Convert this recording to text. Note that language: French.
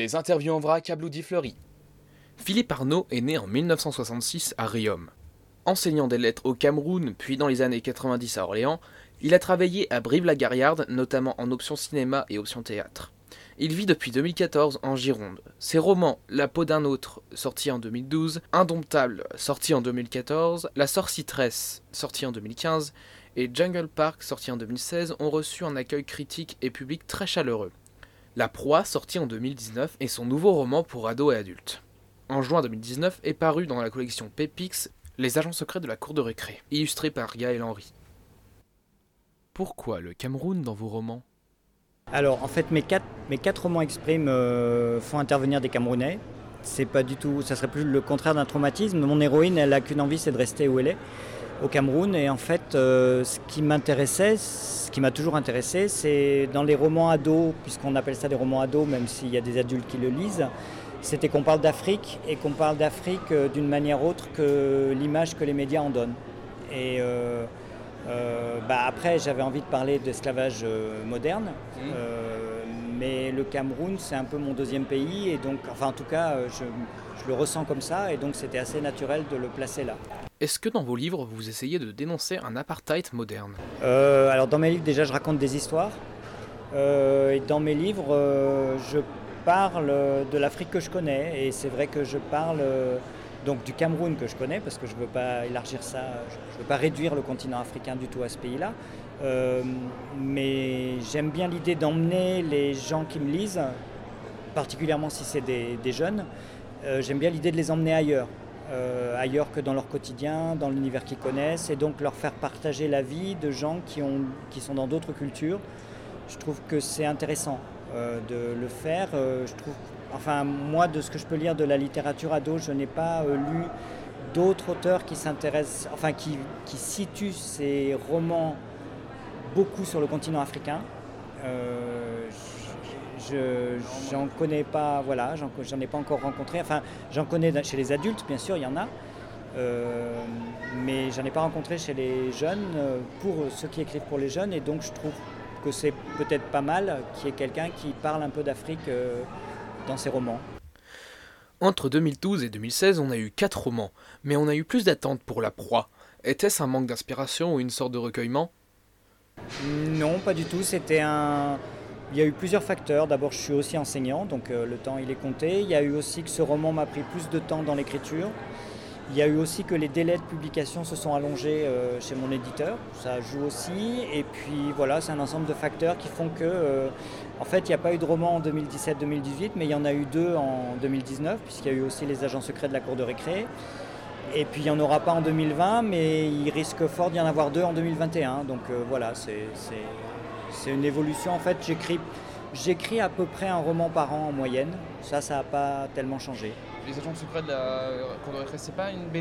Les interviews en vrac à Bloody Fleury. Philippe Arnaud est né en 1966 à Riom. Enseignant des lettres au Cameroun, puis dans les années 90 à Orléans, il a travaillé à Brive-la-Gaillarde, notamment en option cinéma et option théâtre. Il vit depuis 2014 en Gironde. Ses romans La peau d'un autre, sorti en 2012, Indomptable, sorti en 2014, La sorcitresse, sorti en 2015, et Jungle Park, sorti en 2016, ont reçu un accueil critique et public très chaleureux. La proie, sorti en 2019, est son nouveau roman pour ados et adultes. En juin 2019 est paru dans la collection Pépix Les agents secrets de la cour de récré, illustré par Gaël Henry. Pourquoi le Cameroun dans vos romans ? Alors en fait mes quatre romans expriment font intervenir des Camerounais. C'est pas du tout, ça serait plus le contraire d'un traumatisme. Mon héroïne, elle a qu'une envie, c'est de rester où elle est, au Cameroun. Et en fait, ce qui m'a toujours intéressé, c'est dans les romans ados, puisqu'on appelle ça des romans ados, même s'il y a des adultes qui le lisent, c'était qu'on parle d'Afrique et qu'on parle d'Afrique d'une manière autre que l'image que les médias en donnent. Et après, j'avais envie de parler d'esclavage moderne, mais le Cameroun, c'est un peu mon deuxième pays, et donc, enfin en tout cas, je le ressens comme ça, et donc c'était assez naturel de le placer là. Est-ce que dans vos livres, vous essayez de dénoncer un apartheid moderne ? Alors dans mes livres, déjà, je raconte des histoires, et dans mes livres, je parle de l'Afrique que je connais, et c'est vrai que je parle donc du Cameroun que je connais, parce que je ne veux pas élargir ça, je ne veux pas réduire le continent africain du tout à ce pays-là, mais j'aime bien l'idée d'emmener les gens qui me lisent, particulièrement si c'est des jeunes, j'aime bien l'idée de les emmener ailleurs que dans leur quotidien, dans l'univers qu'ils connaissent, et donc leur faire partager la vie de gens qui sont dans d'autres cultures. Je trouve que c'est intéressant de le faire. Moi, de ce que je peux lire de la littérature ado, je n'ai pas lu d'autres auteurs qui s'intéressent, qui situent ces romans beaucoup sur le continent africain. J'en connais pas, j'en ai pas encore rencontré. J'en connais chez les adultes, bien sûr, il y en a, mais j'en ai pas rencontré chez les jeunes, pour ceux qui écrivent pour les jeunes, et donc je trouve que c'est peut-être pas mal qu'il y ait quelqu'un qui parle un peu d'Afrique dans ses romans. Entre 2012 et 2016, on a eu 4 romans, mais on a eu plus d'attentes pour La proie. Était-ce un manque d'inspiration ou une sorte de recueillement ? Non, pas du tout. Il y a eu plusieurs facteurs. D'abord, je suis aussi enseignant, donc le temps il est compté. Il y a eu aussi que ce roman m'a pris plus de temps dans l'écriture. Il y a eu aussi que les délais de publication se sont allongés chez mon éditeur, ça joue aussi. Et puis voilà, c'est un ensemble de facteurs qui font que, en fait, il n'y a pas eu de roman en 2017-2018, mais il y en a eu 2 en 2019, puisqu'il y a eu aussi Les agents secrets de la cour de récré. Et puis il n'y en aura pas en 2020, mais il risque fort d'y en avoir 2 en 2021. Donc voilà, c'est une évolution. En fait, j'écris à peu près un roman par an en moyenne. Ça n'a pas tellement changé. Les agents secrets de la cour de récré, c'est pas une BD ?